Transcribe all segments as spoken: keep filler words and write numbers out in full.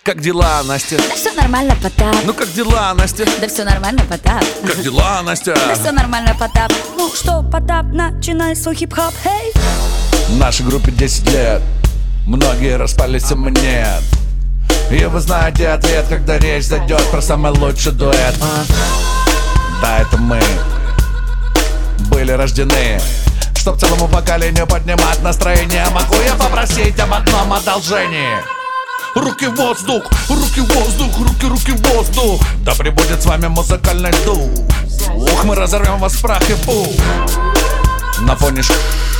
Как дела, Настя? Да все нормально, Потап. Ну как дела, Настя? Да все нормально, Потап. Как дела, Настя? Да все нормально, Потап. Ну что, Потап, начинай свой хип-хоп, хей. Нашей группе десять лет, многие распались, а мы нет. И вы знаете ответ, когда речь зайдет про самый лучший дуэт. Да, это мы были рождены, чтоб целому поколению поднимать настроение. Могу я попросить об одном одолжении? Руки в воздух, руки в воздух, руки, руки в воздух. Да пребудет с вами музыкальный дух. Ух, мы разорвем вас в прах и пух. На фоне ш...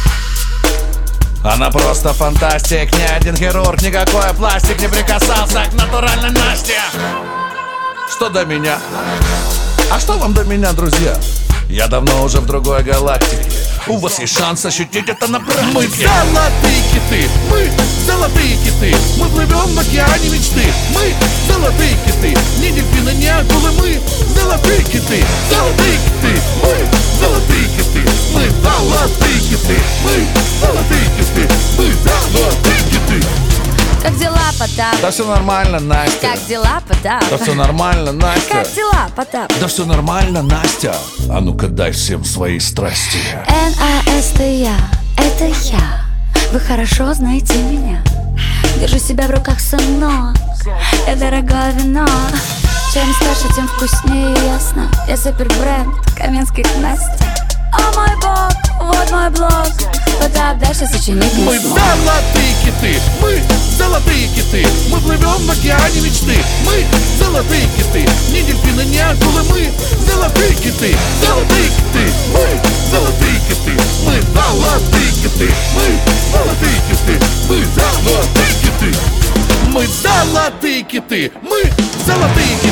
Она просто фантастик. Ни один хирург, никакой пластик не прикасался к натуральной Насте. Что до меня? А что вам до меня, друзья? Я давно уже в другой галактике. У вас есть шанс ощутить это на практике. Мы золотые киты, мы золотые киты. Мы плывем в океане мечты. Мы золотые киты, не дельфины, не акулы. Мы золотые киты, золотые киты. Мы золотые киты, мы золотые киты. Мы золотые киты, мы золотые киты. Как дела, Потап? Да все нормально, Настя. Как дела, Потап? Да все нормально, Настя. Как дела, Потап? Да все нормально, Настя. А ну-ка дай всем свои страсти. эн а эс тэ я, это я. Вы хорошо знаете меня. Держу себя в руках, сынок. Я дорогое вино. Чем старше, тем вкуснее, ясно. Я супер бренд, Каменских Настя. О мой бог, вот мой блог. Потап, дальше сочинить не Мы смог. золотые киты, мы золотые киты. Мы плывем в океане мечты. Мы золотые киты, не дельфины, не акулы. Мы золотые киты, золотые киты. Мы золотые киты, мы золотые киты. Мы золотые киты, мы золотые киты. Мы золотые киты, мы золотые киты.